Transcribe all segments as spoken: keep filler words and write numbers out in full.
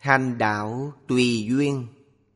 Hành đạo tùy duyên.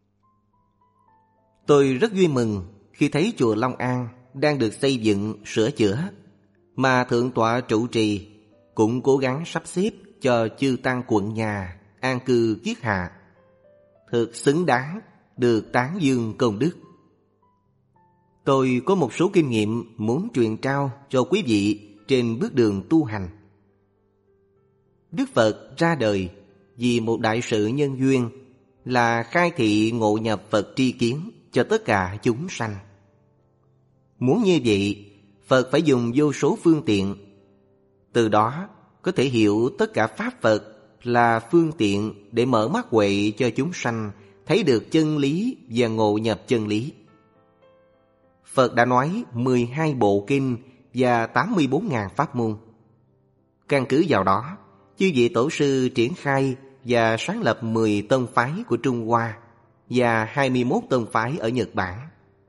Tôi rất vui mừng khi thấy chùa Long An đang được xây dựng, sửa chữa, mà Thượng tọa trụ trì cũng cố gắng sắp xếp cho chư tăng quận nhà an cư kiết hạ. Thực xứng đáng được tán dương công đức. Tôi có một số kinh nghiệm muốn truyền trao cho quý vị trên bước đường tu hành. Đức Phật ra đời vì một đại sự nhân duyên là khai thị ngộ nhập Phật tri kiến cho tất cả chúng sanh. Muốn như vậy, Phật phải dùng vô số phương tiện. Từ đó có thể hiểu tất cả Pháp Phật là phương tiện để mở mắt huệ cho chúng sanh thấy được chân lý và ngộ nhập chân lý. Phật đã nói mười hai bộ kinh và tám mươi bốn nghìn pháp môn. Căn cứ vào đó, chư vị tổ sư triển khai và sáng lập mười tông phái của Trung Hoa và hai mươi mốt tông phái ở Nhật Bản.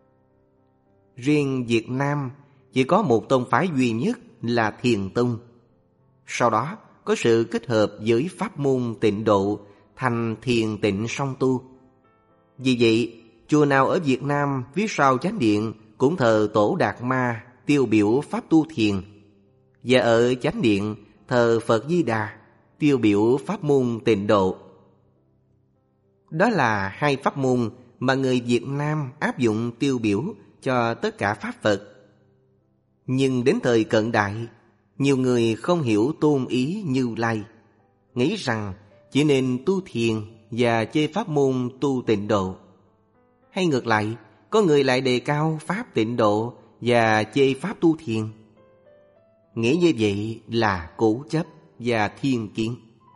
Riêng Việt Nam chỉ có một tông phái duy nhất là Thiền Tông. Sau đó có sự kết hợp với pháp môn Tịnh Độ thành Thiền Tịnh Song Tu. Vì vậy, chùa nào ở Việt Nam phía sau chánh điện cũng thờ Tổ Đạt Ma tiêu biểu pháp tu thiền, và ở chánh điện thờ Phật Di Đà tiêu biểu pháp môn Tịnh Độ. Đó là hai pháp môn mà người Việt Nam áp dụng tiêu biểu cho tất cả pháp Phật. Nhưng đến thời cận đại, nhiều người không hiểu tôn ý Như Lai, nghĩ rằng chỉ nên tu thiền và chê pháp môn tu Tịnh Độ. Hay ngược lại, có người lại đề cao pháp Tịnh Độ và chê pháp tu thiền. Nghĩ như vậy là cố chấp và thiên kiến.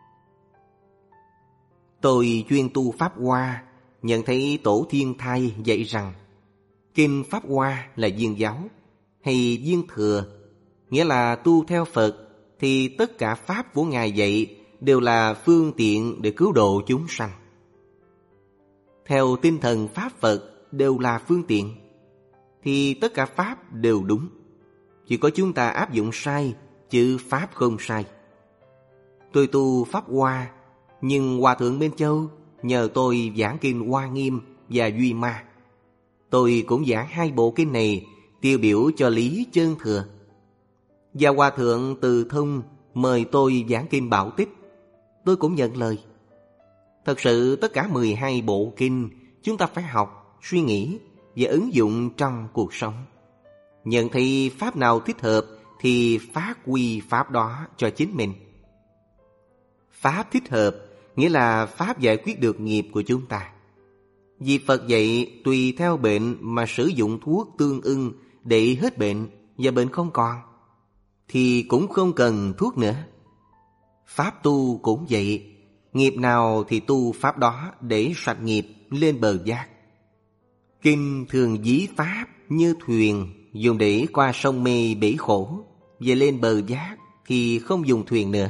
Tôi chuyên tu Pháp Hoa, nhận thấy Tổ Thiên Thai dạy rằng kinh Pháp Hoa là viên giáo hay viên thừa, nghĩa là tu theo Phật thì tất cả pháp của Ngài dạy đều là phương tiện để cứu độ chúng sanh. Theo tinh thần pháp Phật đều là phương tiện thì tất cả pháp đều đúng. Chỉ có chúng ta áp dụng sai, chứ pháp không sai. Tôi tu Pháp Hoa, nhưng Hòa Thượng Bên Châu nhờ tôi giảng kinh Hoa Nghiêm và Duy Ma. Tôi cũng giảng hai bộ kinh này tiêu biểu cho lý chân thừa. Và Hòa Thượng Từ Thông mời tôi giảng kinh Bảo Tích. Tôi cũng nhận lời. Thật sự tất cả mười hai bộ kinh chúng ta phải học, suy nghĩ và ứng dụng trong cuộc sống. Nhận thấy pháp nào thích hợp thì phát huy pháp đó cho chính mình. Pháp thích hợp nghĩa là pháp giải quyết được nghiệp của chúng ta. Vì Phật dạy tùy theo bệnh mà sử dụng thuốc tương ưng để hết bệnh và bệnh không còn, thì cũng không cần thuốc nữa. Pháp tu cũng vậy, nghiệp nào thì tu pháp đó để sạch nghiệp lên bờ giác. Kinh thường ví pháp như thuyền dùng để qua sông mê bể khổ, về lên bờ giác thì không dùng thuyền nữa.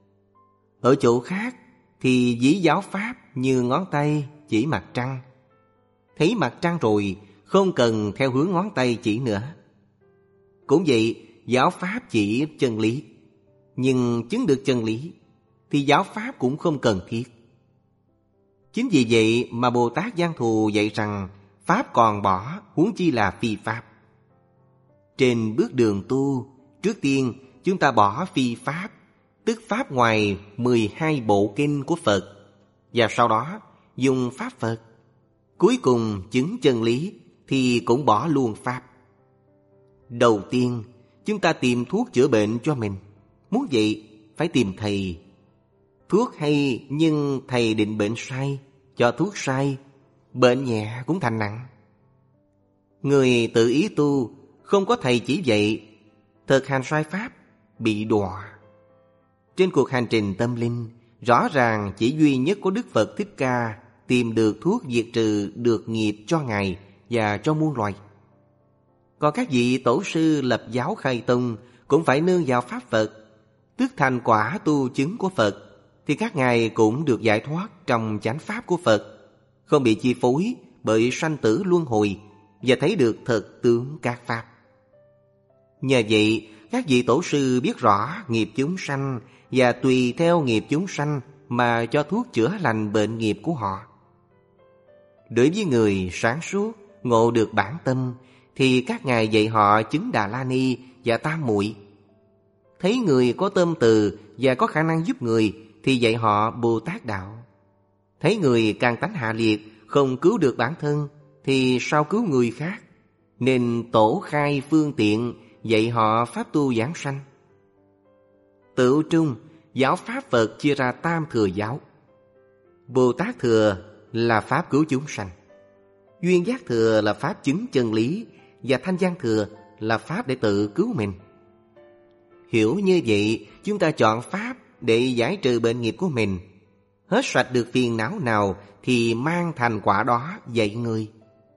Ở chỗ khác thì ví giáo pháp như ngón tay chỉ mặt trăng. Thấy mặt trăng rồi không cần theo hướng ngón tay chỉ nữa. Cũng vậy, giáo pháp chỉ chân lý, nhưng chứng được chân lý thì giáo pháp cũng không cần thiết. Chính vì vậy mà Bồ Tát Giang Thù dạy rằng pháp còn bỏ, huống chi là phi pháp. Trên bước đường tu, trước tiên chúng ta bỏ phi pháp, tức pháp ngoài mười hai bộ kinh của Phật, và sau đó dùng pháp Phật. Cuối cùng chứng chân lý thì cũng bỏ luôn pháp. Đầu tiên chúng ta tìm thuốc chữa bệnh cho mình. Muốn vậy phải tìm thầy. Thuốc hay nhưng thầy định bệnh sai, cho thuốc sai, bệnh nhẹ cũng thành nặng. Người tự ý tu, không có thầy chỉ dạy, thực hành sai pháp, bị đọa. Trên cuộc hành trình tâm linh, rõ ràng chỉ duy nhất có Đức Phật Thích Ca tìm được thuốc diệt trừ được nghiệp cho Ngài và cho muôn loài. Còn các vị tổ sư lập giáo khai tông cũng phải nương vào pháp Phật, tức thành quả tu chứng của Phật, thì các ngài cũng được giải thoát trong chánh pháp của Phật, không bị chi phối bởi sanh tử luân hồi và thấy được thực tướng các pháp. Nhờ vậy, các vị tổ sư biết rõ nghiệp chúng sanh và tùy theo nghiệp chúng sanh mà cho thuốc chữa lành bệnh nghiệp của họ. Đối với người sáng suốt, ngộ được bản tâm, thì các ngài dạy họ chứng Đà La Ni và Tam Muội. Thấy người có tâm từ và có khả năng giúp người thì dạy họ Bồ Tát đạo. Thấy người căn tánh hạ liệt, không cứu được bản thân thì sao cứu người khác, nên tổ khai phương tiện dạy họ pháp tu giảng sanh. Tựu trung, giáo pháp Phật chia ra tam thừa giáo. Bồ Tát thừa là pháp cứu chúng sanh, Duyên giác thừa là pháp chứng chân lý, và Thanh văn thừa là pháp để tự cứu mình. Hiểu như vậy, chúng ta chọn pháp để giải trừ bệnh nghiệp của mình. Hết sạch được phiền não nào thì mang thành quả đó dạy người.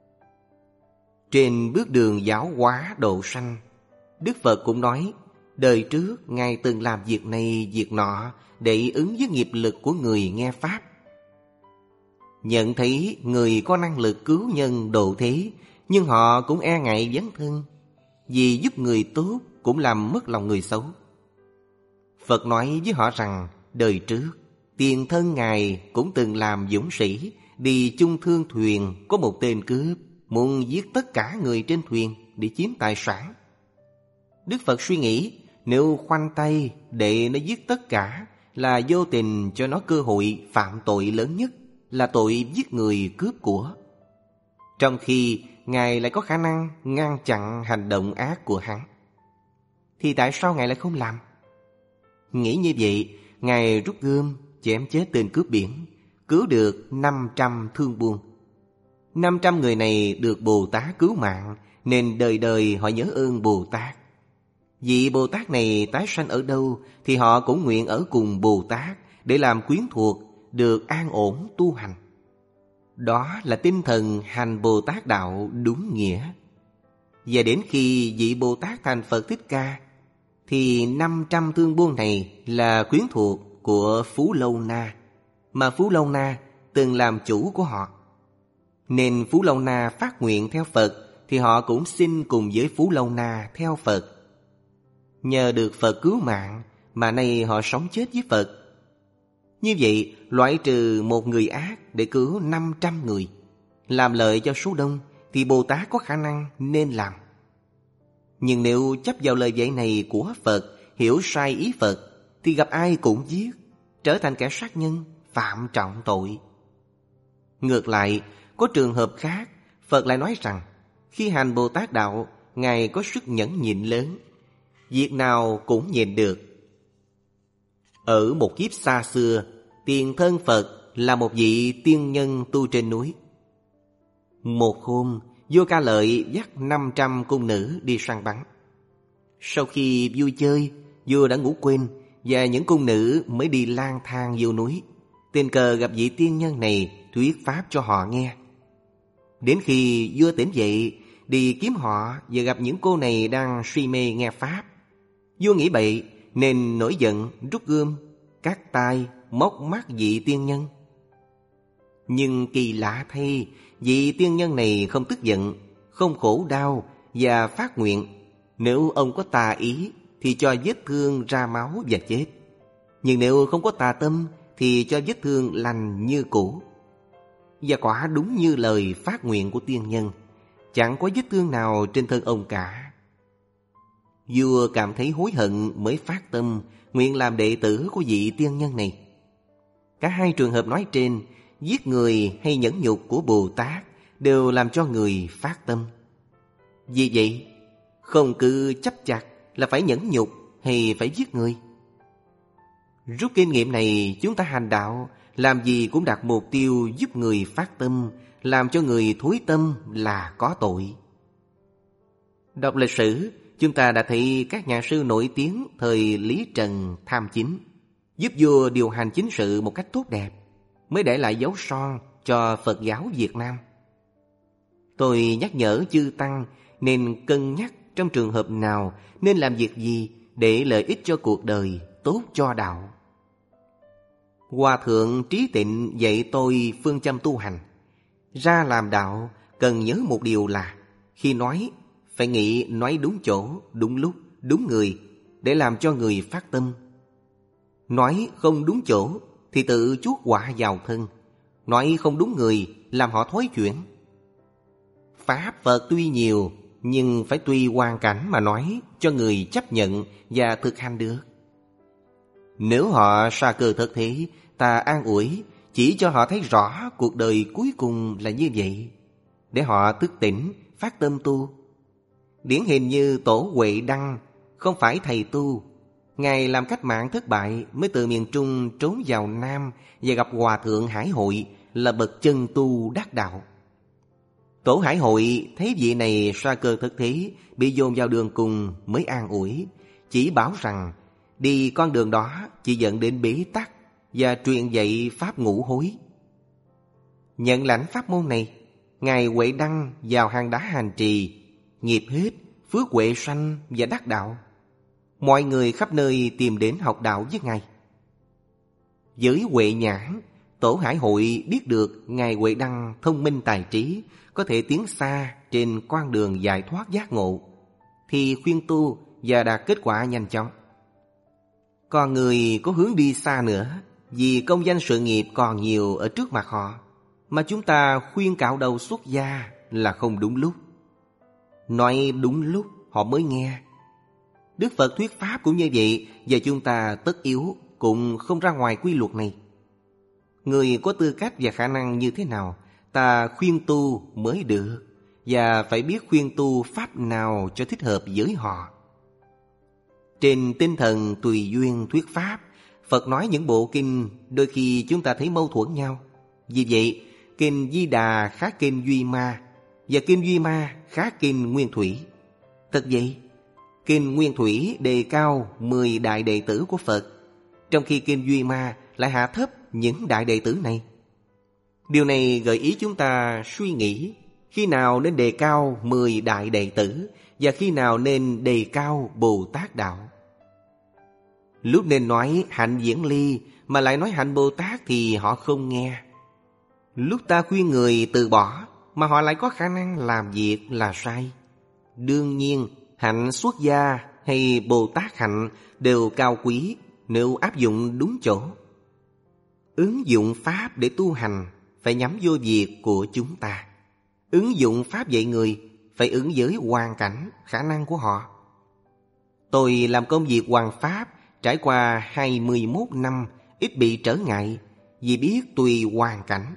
Trên bước đường giáo hóa độ sanh, Đức Phật cũng nói, đời trước Ngài từng làm việc này việc nọ để ứng với nghiệp lực của người nghe pháp. Nhận thấy người có năng lực cứu nhân độ thế, nhưng họ cũng e ngại dấn thân, vì giúp người tốt cũng làm mất lòng người xấu. Phật nói với họ rằng, đời trước tiền thân Ngài cũng từng làm dũng sĩ, đi chung thương thuyền, có một tên cướp muốn giết tất cả người trên thuyền để chiếm tài sản. Đức Phật suy nghĩ, nếu khoanh tay để nó giết tất cả là vô tình cho nó cơ hội phạm tội lớn nhất, là tội giết người cướp của. Trong khi Ngài lại có khả năng ngăn chặn hành động ác của hắn, thì tại sao Ngài lại không làm? Nghĩ như vậy, Ngài rút gươm chém chết tên cướp biển, cứu được năm trăm thương buôn. năm trăm người này được Bồ Tát cứu mạng, nên đời đời họ nhớ ơn Bồ Tát. Vị Bồ Tát này tái sanh ở đâu thì họ cũng nguyện ở cùng Bồ Tát để làm quyến thuộc, được an ổn tu hành. Đó là tinh thần hành Bồ Tát đạo đúng nghĩa. Và đến khi vị Bồ Tát thành Phật Thích Ca, thì năm trăm thương buôn này là quyến thuộc của Phú Lâu Na, mà Phú Lâu Na từng làm chủ của họ. Nên Phú Lâu Na phát nguyện theo Phật, thì họ cũng xin cùng với Phú Lâu Na theo Phật. Nhờ được Phật cứu mạng mà nay họ sống chết với Phật. Như vậy, loại trừ một người ác để cứu năm trăm người, làm lợi cho số đông, thì Bồ Tát có khả năng nên làm. Nhưng nếu chấp vào lời dạy này của Phật, hiểu sai ý Phật, thì gặp ai cũng giết, trở thành kẻ sát nhân, phạm trọng tội. Ngược lại, có trường hợp khác, Phật lại nói rằng, khi hành Bồ Tát đạo, Ngài có sức nhẫn nhịn lớn, việc nào cũng nhịn được. Ở một kiếp xa xưa, tiền thân Phật là một vị tiên nhân tu trên núi. Một hôm, vua Ca Lợi dắt năm trăm cung nữ đi săn bắn. Sau khi vui chơi, vua đã ngủ quên, và những cung nữ mới đi lang thang vô núi. Tình cờ gặp vị tiên nhân này thuyết pháp cho họ nghe. Đến khi vua tỉnh dậy, đi kiếm họ và gặp những cô này đang suy mê nghe pháp. Vua nghĩ bậy nên nổi giận, rút gươm cắt tai, móc mắt vị tiên nhân. Nhưng kỳ lạ thay, vị tiên nhân này không tức giận, không khổ đau, và phát nguyện nếu ông có tà ý thì cho vết thương ra máu và chết, nhưng nếu không có tà tâm thì cho vết thương lành như cũ. Và quả đúng như lời phát nguyện của tiên nhân, chẳng có vết thương nào trên thân ông cả. Vua cảm thấy hối hận mới phát tâm nguyện làm đệ tử của vị tiên nhân này. Cả hai trường hợp nói trên, giết người hay nhẫn nhục của Bồ Tát, đều làm cho người phát tâm. Vì vậy, không cứ chấp chặt là phải nhẫn nhục hay phải giết người. Rút kinh nghiệm này, chúng ta hành đạo, làm gì cũng đặt mục tiêu giúp người phát tâm, làm cho người thối tâm là có tội. Đọc lịch sử, chúng ta đã thấy các nhà sư nổi tiếng thời Lý Trần tham chính, giúp vua điều hành chính sự một cách tốt đẹp, mới để lại dấu son cho Phật giáo Việt Nam. Tôi nhắc nhở chư Tăng nên cân nhắc trong trường hợp nào nên làm việc gì để lợi ích cho cuộc đời, tốt cho đạo. Hòa Thượng Trí Tịnh dạy tôi phương châm tu hành. Ra làm đạo cần nhớ một điều là khi nói phải nghĩ nói đúng chỗ, đúng lúc, đúng người để làm cho người phát tâm. Nói không đúng chỗ thì tự chuốc họa vào thân, nói không đúng người, làm họ thối chuyển. Pháp Phật tuy nhiều, nhưng phải tùy hoàn cảnh mà nói cho người chấp nhận và thực hành được. Nếu họ sa cơ thất thế, ta an ủi, chỉ cho họ thấy rõ cuộc đời cuối cùng là như vậy, để họ thức tỉnh, phát tâm tu. Điển hình như Tổ Huệ Đăng, không phải thầy tu. Ngài làm cách mạng thất bại mới từ miền Trung trốn vào Nam và gặp Hòa Thượng Hải Hội là bậc chân tu đắc đạo. Tổ Hải Hội thấy vị này sa cơ thất thế, bị dồn vào đường cùng mới an ủi, chỉ bảo rằng đi con đường đó chỉ dẫn đến bế tắc và truyền dạy pháp ngũ hối. Nhận lãnh pháp môn này, Ngài Huệ Đăng vào hang đá hành trì, nghiệp hết, phước huệ sanh và đắc đạo. Mọi người khắp nơi tìm đến học đạo với Ngài. Với huệ nhãn, Tổ Hải Hội biết được Ngài Huệ Đăng thông minh tài trí, có thể tiến xa trên con đường giải thoát giác ngộ, thì khuyên tu và đạt kết quả nhanh chóng. Còn người có hướng đi xa nữa, vì công danh sự nghiệp còn nhiều ở trước mặt họ, mà chúng ta khuyên cạo đầu xuất gia là không đúng lúc. Nói đúng lúc họ mới nghe. Đức Phật thuyết pháp cũng như vậy, và chúng ta tất yếu cũng không ra ngoài quy luật này. Người có tư cách và khả năng như thế nào, ta khuyên tu mới được, và phải biết khuyên tu pháp nào cho thích hợp với họ. Trên tinh thần tùy duyên thuyết pháp, Phật nói những bộ kinh đôi khi chúng ta thấy mâu thuẫn nhau. Vì vậy, kinh Di Đà khác kinh Duy Ma, và kinh Duy Ma khác kinh Nguyên Thủy. Thật vậy, kinh Nguyên Thủy đề cao mười đại đệ tử của Phật, trong khi kinh Duy Ma lại hạ thấp những đại đệ tử này. Điều này gợi ý chúng ta suy nghĩ khi nào nên đề cao mười đại đệ tử và khi nào nên đề cao Bồ Tát đạo. Lúc nên nói hạnh Diễn Ly mà lại nói hạnh Bồ Tát thì họ không nghe. Lúc ta khuyên người từ bỏ mà họ lại có khả năng làm việc là sai. Đương nhiên, hạnh xuất gia hay Bồ Tát hạnh đều cao quý nếu áp dụng đúng chỗ. Ứng dụng pháp để tu hành phải nhắm vô việc của chúng ta. Ứng dụng pháp dạy người phải ứng với hoàn cảnh, khả năng của họ. Tôi làm công việc hoàn pháp trải qua hai mươi mốt năm, ít bị trở ngại vì biết tùy hoàn cảnh.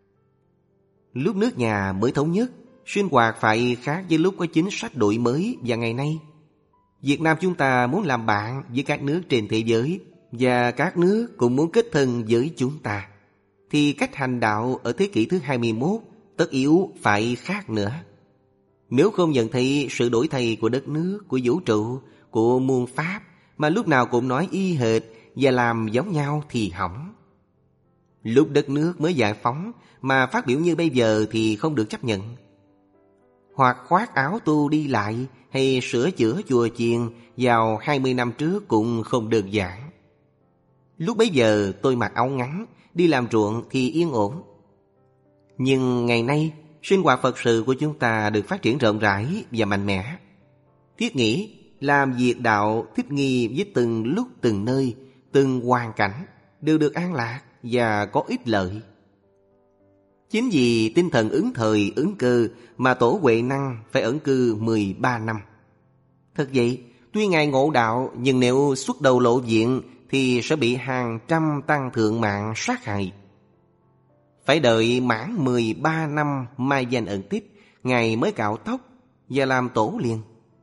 Lúc nước nhà mới thống nhất, sinh hoạt phải khác với lúc có chính sách đổi mới và ngày nay. Việt Nam chúng ta muốn làm bạn với các nước trên thế giới, và các nước cũng muốn kết thân với chúng ta, thì cách hành đạo ở thế kỷ thứ hai mươi mốt tất yếu phải khác nữa. Nếu không nhận thấy sự đổi thay của đất nước, của vũ trụ, của muôn pháp, mà lúc nào cũng nói y hệt và làm giống nhau thì hỏng. Lúc đất nước mới giải phóng mà phát biểu như bây giờ thì không được chấp nhận. Hoặc khoác áo tu đi lại hay sửa chữa chùa chiền vào hai mươi năm trước cũng không đơn giản. Lúc bấy giờ tôi mặc áo ngắn, đi làm ruộng thì yên ổn. Nhưng ngày nay, sinh hoạt Phật sự của chúng ta được phát triển rộng rãi và mạnh mẽ. Thiết nghĩ làm việc đạo thích nghi với từng lúc từng nơi, từng hoàn cảnh đều được an lạc và có ích lợi. Chính vì tinh thần ứng thời ứng cơ mà Tổ Huệ Năng phải ẩn cư mười ba năm. Thật vậy, tuy Ngài ngộ đạo, nhưng nếu xuất đầu lộ diện thì sẽ bị hàng trăm tăng thượng mạng sát hại. Phải đợi mãn mười ba năm mai danh ẩn tích, Ngài mới cạo tóc và làm tổ liền.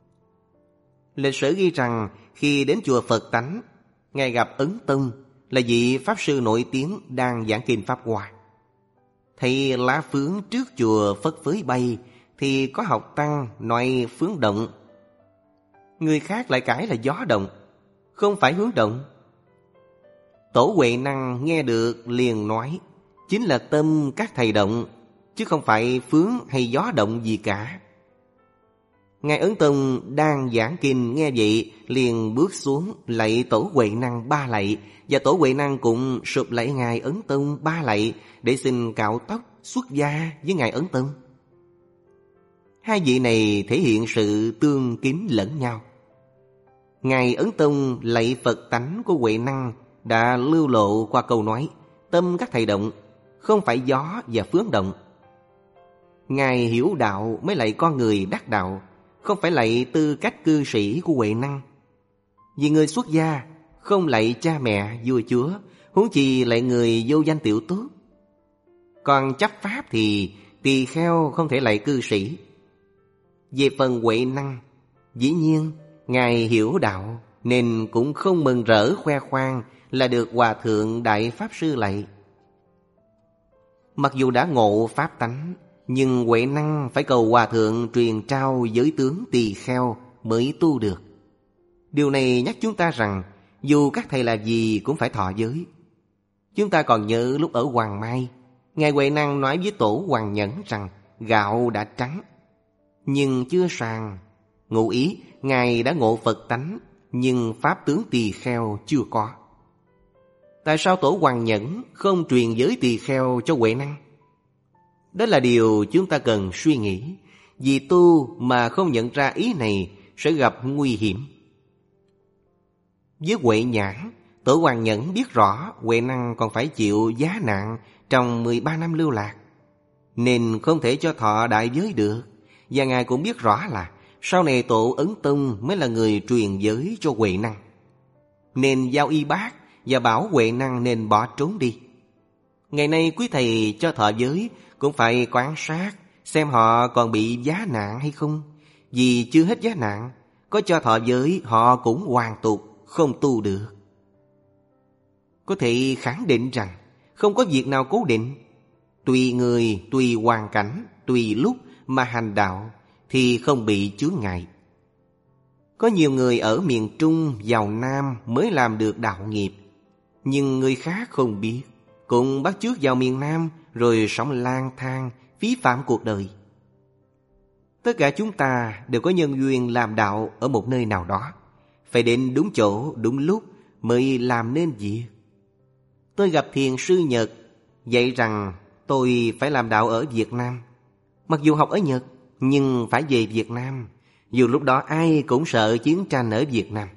Lịch sử ghi rằng khi đến chùa Phật Tánh, Ngài gặp Ấn Tông là vị Pháp sư nổi tiếng đang giảng kinh Pháp Hoa. Thấy lá phướng trước chùa phất phới bay thì có học tăng nói phướng động. Người khác lại cãi là gió động, không phải hướng động. Tổ Huệ Năng nghe được liền nói, chính là tâm các thầy động, chứ không phải phướng hay gió động gì cả. Ngài Ấn Tông đang giảng kinh nghe vậy liền bước xuống lạy Tổ Huệ Năng ba lạy, và Tổ Huệ Năng cũng sụp lạy Ngài Ấn Tông ba lạy để xin cạo tóc xuất gia với Ngài Ấn Tông. Hai vị này thể hiện sự tương kính lẫn nhau. Ngài Ấn Tông lạy Phật tánh của Huệ Năng đã lưu lộ qua câu nói tâm các thầy động, không phải gió và phướng động. Ngài hiểu đạo mới lạy con người đắc đạo, không phải lạy tư cách cư sĩ của Huệ Năng. Vì người xuất gia không lạy cha mẹ vua chúa, huống chi lạy người vô danh tiểu tốt. Còn chấp pháp thì tỳ kheo không thể lạy cư sĩ. Về phần Huệ Năng, dĩ nhiên Ngài hiểu đạo nên cũng không mừng rỡ khoe khoang là được Hòa Thượng Đại Pháp Sư lạy. Mặc dù đã ngộ pháp tánh, nhưng Huệ Năng phải cầu Hòa Thượng truyền trao giới tướng tỳ kheo mới tu được. Điều này nhắc chúng ta rằng dù các thầy là gì cũng phải thọ giới. Chúng ta còn nhớ lúc ở Hoàng Mai, Ngài Huệ Năng nói với Tổ Hoàng Nhẫn rằng gạo đã trắng, nhưng chưa sàng. Ngụ ý Ngài đã ngộ Phật tánh, nhưng pháp tướng tỳ kheo chưa có. Tại sao Tổ Hoàng Nhẫn không truyền giới tỳ kheo cho Huệ Năng? Đó là điều chúng ta cần suy nghĩ. Vì tu mà không nhận ra ý này sẽ gặp nguy hiểm. Với Huệ Nhãn, Tổ Hoàng Nhẫn biết rõ Huệ Năng còn phải chịu giá nạn trong mười ba năm lưu lạc, nên không thể cho thọ đại giới được. Và Ngài cũng biết rõ là sau này Tổ Ấn Tông mới là người truyền giới cho Huệ Năng, nên giao y bác và bảo Huệ Năng nên bỏ trốn đi. Ngày nay quý thầy cho thọ giới cũng phải quan sát xem họ còn bị giá nạn hay không. Vì chưa hết giá nạn, có cho thọ giới họ cũng hoàn tục, không tu được. Có thể khẳng định rằng không có việc nào cố định. Tùy người, tùy hoàn cảnh, tùy lúc mà hành đạo thì không bị chướng ngại. Có nhiều người ở miền Trung vào Nam mới làm được đạo nghiệp, nhưng người khác không biết, cũng bắt chước vào miền Nam rồi sống lang thang, phí phạm cuộc đời. Tất cả chúng ta đều có nhân duyên làm đạo ở một nơi nào đó, phải đến đúng chỗ, đúng lúc mới làm nên việc. Tôi gặp thiền sư Nhật dạy rằng tôi phải làm đạo ở Việt Nam. Mặc dù học ở Nhật, nhưng phải về Việt Nam. Dù lúc đó ai cũng sợ chiến tranh ở Việt Nam.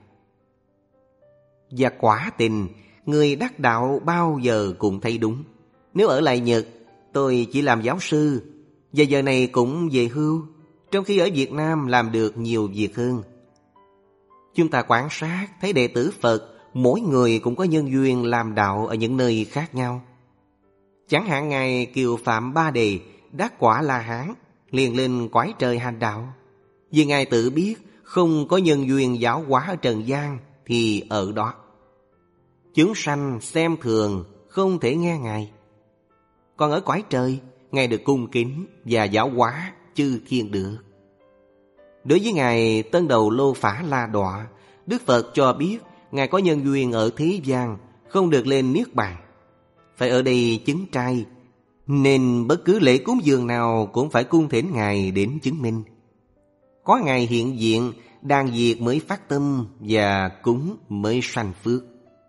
Và quả tình, người đắc đạo bao giờ cũng thấy đúng. Nếu ở lại Nhật, tôi chỉ làm giáo sư, và giờ này cũng về hưu, trong khi ở Việt Nam làm được nhiều việc hơn. Chúng ta quan sát thấy đệ tử Phật, mỗi người cũng có nhân duyên làm đạo ở những nơi khác nhau. Chẳng hạn Ngài Kiều Phạm Ba Đề đắc quả La Hán, liền lên cõi trời hành đạo. Vì Ngài tự biết không có nhân duyên giáo hóa ở trần gian thì ở đó. Chúng sanh xem thường, không thể nghe Ngài. Còn ở cõi trời, Ngài được cung kính và giáo hóa chư thiên được. Đối với Ngài Tân Đầu Lô Phả La Đọa, Đức Phật cho biết Ngài có nhân duyên ở thế gian, không được lên Niết Bàn, phải ở đây chứng trai, nên bất cứ lễ cúng dường nào cũng phải cung thỉnh Ngài đến chứng minh. Có Ngài hiện diện, đàn diệt mới phát tâm và cúng mới sanh phước.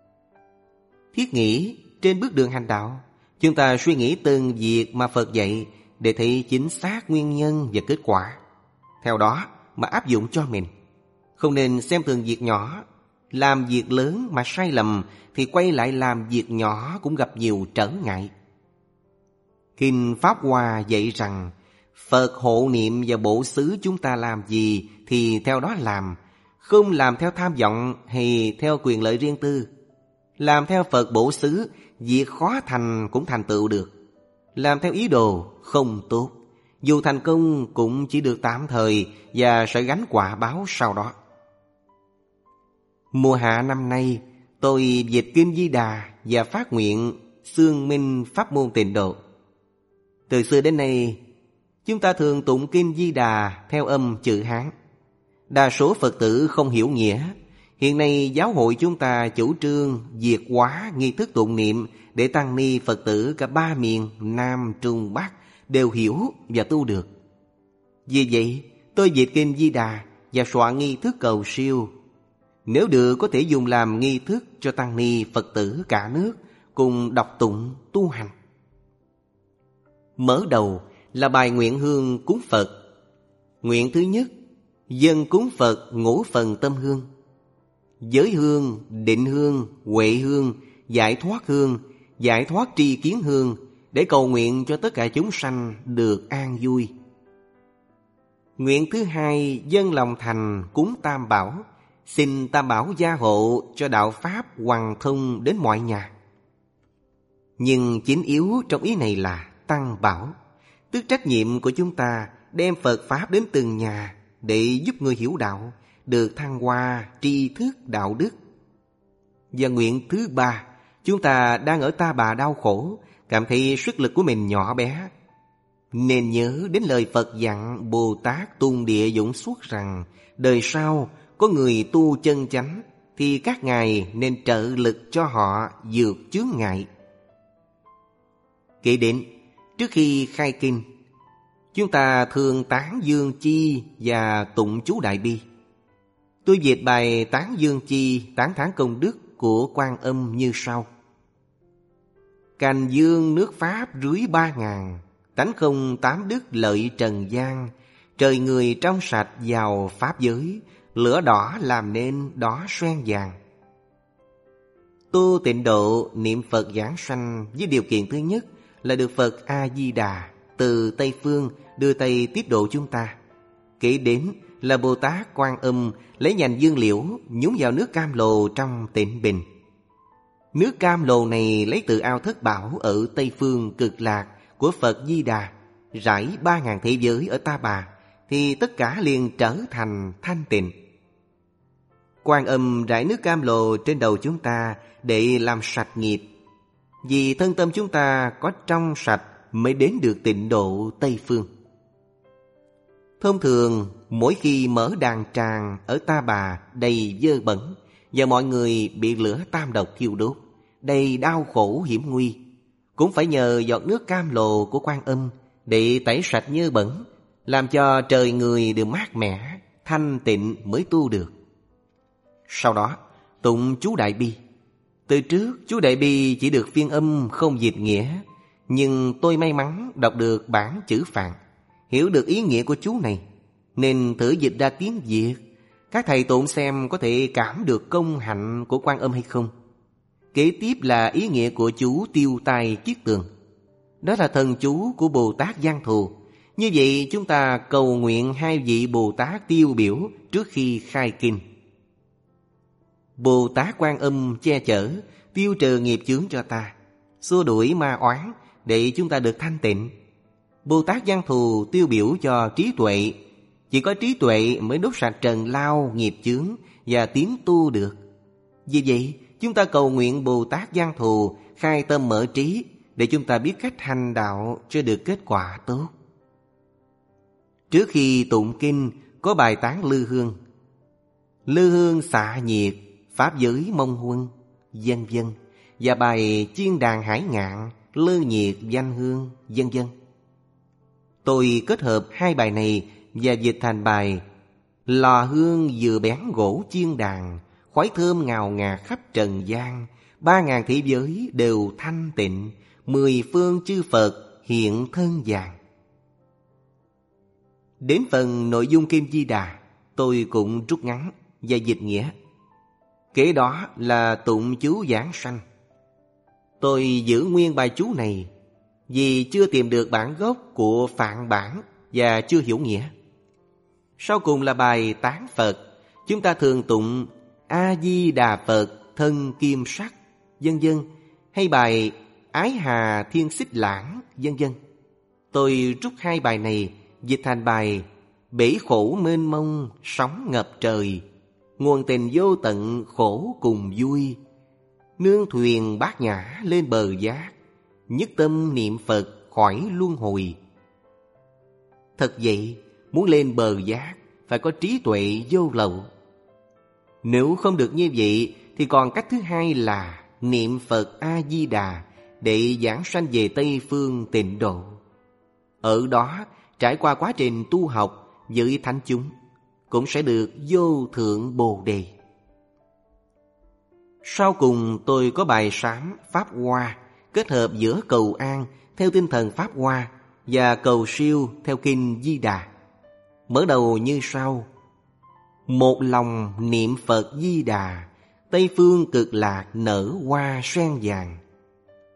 Thiết nghĩ trên bước đường hành đạo, chúng ta suy nghĩ từng việc mà Phật dạy để thấy chính xác nguyên nhân và kết quả. Theo đó mà áp dụng cho mình. Không nên xem thường việc nhỏ. Làm việc lớn mà sai lầm thì quay lại làm việc nhỏ cũng gặp nhiều trở ngại. Kinh Pháp Hoa dạy rằng Phật hộ niệm và bổ xứ chúng ta làm gì thì theo đó làm, không làm theo tham vọng hay theo quyền lợi riêng tư. Làm theo Phật bổ xứ, việc khó thành cũng thành tựu được. Làm theo ý đồ không tốt, dù thành công cũng chỉ được tạm thời và sẽ gánh quả báo sau đó. Mùa hạ năm nay, tôi dịch Kinh Di Đà và phát nguyện xương minh pháp môn Tịnh Độ. Từ xưa đến nay, chúng ta thường tụng Kinh Di Đà theo âm chữ Hán. Đa số Phật tử không hiểu nghĩa. Hiện nay giáo hội chúng ta chủ trương diệt hóa nghi thức tụng niệm để tăng ni Phật tử cả ba miền Nam, Trung, Bắc đều hiểu và tu được. Vì vậy, tôi dịch Kinh Di Đà và soạn nghi thức cầu siêu. Nếu được có thể dùng làm nghi thức cho tăng ni Phật tử cả nước cùng đọc tụng tu hành. Mở đầu là bài nguyện hương cúng Phật. Nguyện thứ nhất, dâng cúng Phật ngũ phần tâm hương. Giới hương, định hương, huệ hương, giải thoát hương giải thoát tri kiến hương để cầu nguyện cho tất cả chúng sanh được an vui. Nguyện thứ hai, dâng lòng thành cúng Tam Bảo, xin Tam Bảo gia hộ cho đạo Pháp hoằng thông đến mọi nhà. Nhưng chính yếu trong ý này là Tăng Bảo, tức trách nhiệm của chúng ta đem Phật Pháp đến từng nhà để giúp người hiểu đạo, được thăng hoa tri thức đạo đức. Và nguyện thứ ba, chúng ta đang ở Ta Bà đau khổ, cảm thấy sức lực của mình nhỏ bé, nên nhớ đến lời Phật dặn Bồ Tát Tung Địa Dũng Xuất rằng đời sau có người tu chân chánh thì các ngài nên trợ lực cho họ vượt chướng ngại. Kể đến, trước khi khai kinh, chúng ta thường tán dương chi và tụng chú Đại Bi. Tôi dịch bài tán dương chi tán thán công đức của Quan Âm như sau: Cành dương nước Pháp rưới ba ngàn, tánh không tám đức lợi trần gian. Trời người trong sạch vào Pháp giới, lửa đỏ làm nên đỏ xoen vàng. Tu tịnh độ niệm Phật giảng sanh với điều kiện thứ nhất là được Phật A-di-đà từ Tây Phương đưa tay tiếp độ chúng ta. Kể đến là Bồ Tát Quan Âm lấy nhành dương liễu nhúng vào nước cam lồ trong tịnh bình. Nước cam lồ này lấy từ ao Thất Bảo ở Tây Phương Cực Lạc của Phật Di Đà, rải ba ngàn thế giới ở Ta Bà, thì tất cả liền trở thành thanh tịnh. Quan Âm rải nước cam lồ trên đầu chúng ta để làm sạch nghiệp. Vì thân tâm chúng ta có trong sạch mới đến được tịnh độ Tây Phương. Thông thường, mỗi khi mở đàn tràng ở Ta Bà đầy dơ bẩn và mọi người bị lửa tam độc thiêu đốt, đầy đau khổ hiểm nguy, cũng phải nhờ giọt nước cam lồ của Quan Âm để tẩy sạch nhơ bẩn, làm cho trời người đều mát mẻ, thanh tịnh mới tu được. Sau đó, tụng chú Đại Bi. Từ trước, chú Đại Bi chỉ được phiên âm không dịch nghĩa, nhưng tôi may mắn đọc được bản chữ Phạn, hiểu được ý nghĩa của chú này, nên thử dịch ra tiếng Việt. Các thầy tụng xem có thể cảm được công hạnh của Quan Âm hay không. Kế tiếp là ý nghĩa của chú Tiêu Tai Kiết Tường. Đó là thần chú của Bồ Tát Giang Thù. Như vậy chúng ta cầu nguyện hai vị Bồ Tát tiêu biểu trước khi khai kinh. Bồ Tát Quan Âm che chở, tiêu trừ nghiệp chướng cho ta, xua đuổi ma oán để chúng ta được thanh tịnh. Bồ Tát Giang Thù tiêu biểu cho trí tuệ. Chỉ có trí tuệ mới đốt sạch trần lao nghiệp chướng và tiến tu được. Vì vậy, chúng ta cầu nguyện Bồ Tát Giang Thù khai tâm mở trí để chúng ta biết cách hành đạo cho được kết quả tốt. Trước khi tụng kinh có bài tán Lư Hương. Lư hương xạ nhiệt, pháp giới mông huân, vân vân, và bài Chiên đàn hải ngạn, lư nhiệt danh hương, vân vân. Tôi kết hợp hai bài này và dịch thành bài Lò hương vừa bén gỗ chiên đàn, khói thơm ngào ngạt khắp trần gian. Ba ngàn thế giới đều thanh tịnh, mười phương chư Phật hiện thân vàng. Đến phần nội dung Kim Di Đà, tôi cũng rút ngắn và dịch nghĩa. Kế đó là tụng chú giảng sanh. Tôi giữ nguyên bài chú này vì chưa tìm được bản gốc của Phạn bản và chưa hiểu nghĩa. Sau cùng là bài tán Phật. Chúng ta thường tụng A-di-đà Phật thân kim sắc, vân vân, hay bài Ái Hà Thiên Xích Lãng, vân vân. Tôi rút hai bài này dịch thành bài Bể khổ mênh mông, sóng ngập trời, nguồn tình vô tận khổ cùng vui. Nương thuyền bát nhã lên bờ giác, nhất tâm niệm Phật khỏi luân hồi. Thật vậy, muốn lên bờ giác phải có trí tuệ vô lậu. Nếu không được như vậy thì còn cách thứ hai là niệm Phật A-di-đà để giảng sanh về Tây Phương tịnh độ. Ở đó trải qua quá trình tu học với thánh chúng cũng sẽ được vô thượng bồ đề. Sau cùng tôi có bài sám Pháp Hoa, kết hợp giữa cầu an theo tinh thần Pháp Hoa và cầu siêu theo kinh Di Đà. Mở đầu như sau: một lòng niệm Phật Di Đà, Tây Phương Cực Lạc nở hoa sen vàng.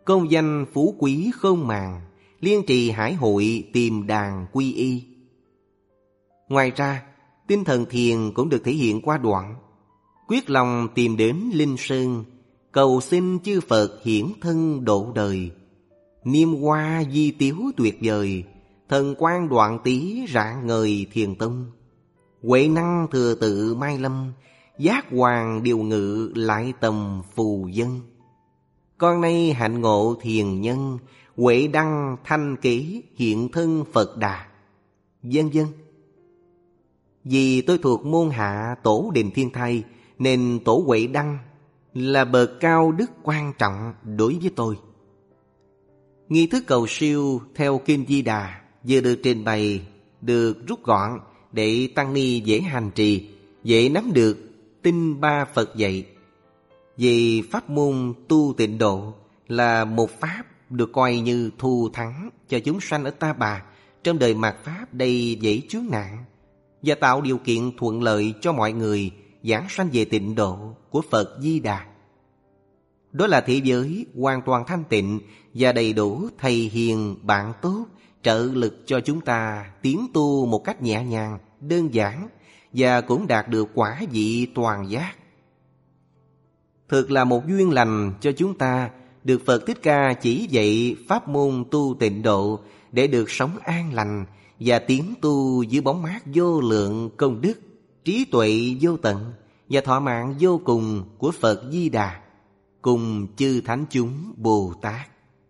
công danh phú quý không màng, liên trì hải hội tìm đàn quy y. Ngoài ra, tinh thần thiền cũng được thể hiện qua đoạn: quyết lòng tìm đến Linh Sơn, cầu xin chư Phật hiển thân độ đời. Niêm hoa di tiếu tuyệt vời, thần quang đoạn tí rạng ngời thiền tông. Huệ năng thừa tự mai lâm, giác hoàng điều ngự lại tầm phù dân. Con nay hạnh ngộ thiền nhân, huệ đăng thanh kỷ hiện thân Phật Đà, vân vân. Vì tôi thuộc môn hạ Tổ Đình Thiên Thai, nên Tổ Huệ Đăng là bậc cao đức quan trọng đối với tôi. Nghi thức cầu siêu theo Kinh Di Đà vừa được trình bày, được rút gọn để tăng ni dễ hành trì, dễ nắm được tinh ba Phật dạy. Vì pháp môn tu tịnh độ là một pháp được coi như thù thắng cho chúng sanh ở Ta Bà trong đời mạt pháp đầy dẫy chướng nạn, và tạo điều kiện thuận lợi cho mọi người giảng sanh về tịnh độ của Phật Di Đà. Đó là thế giới hoàn toàn thanh tịnh và đầy đủ thầy hiền bạn tốt trợ lực cho chúng ta tiến tu một cách nhẹ nhàng, đơn giản, và cũng đạt được quả vị toàn giác. Thực là một duyên lành cho chúng ta được Phật Thích Ca chỉ dạy pháp môn tu tịnh độ để được sống an lành và tiến tu dưới bóng mát vô lượng công đức, trí tuệ vô tận và thọ mạng vô cùng của Phật Di Đà cùng chư thánh chúng Bồ Tát.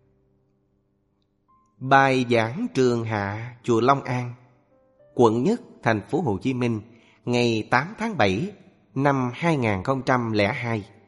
Bài giảng Trường Hạ, chùa Long An, quận Nhất, thành phố Hồ Chí Minh, ngày tám tháng bảy năm hai nghìn không trăm lẻ hai.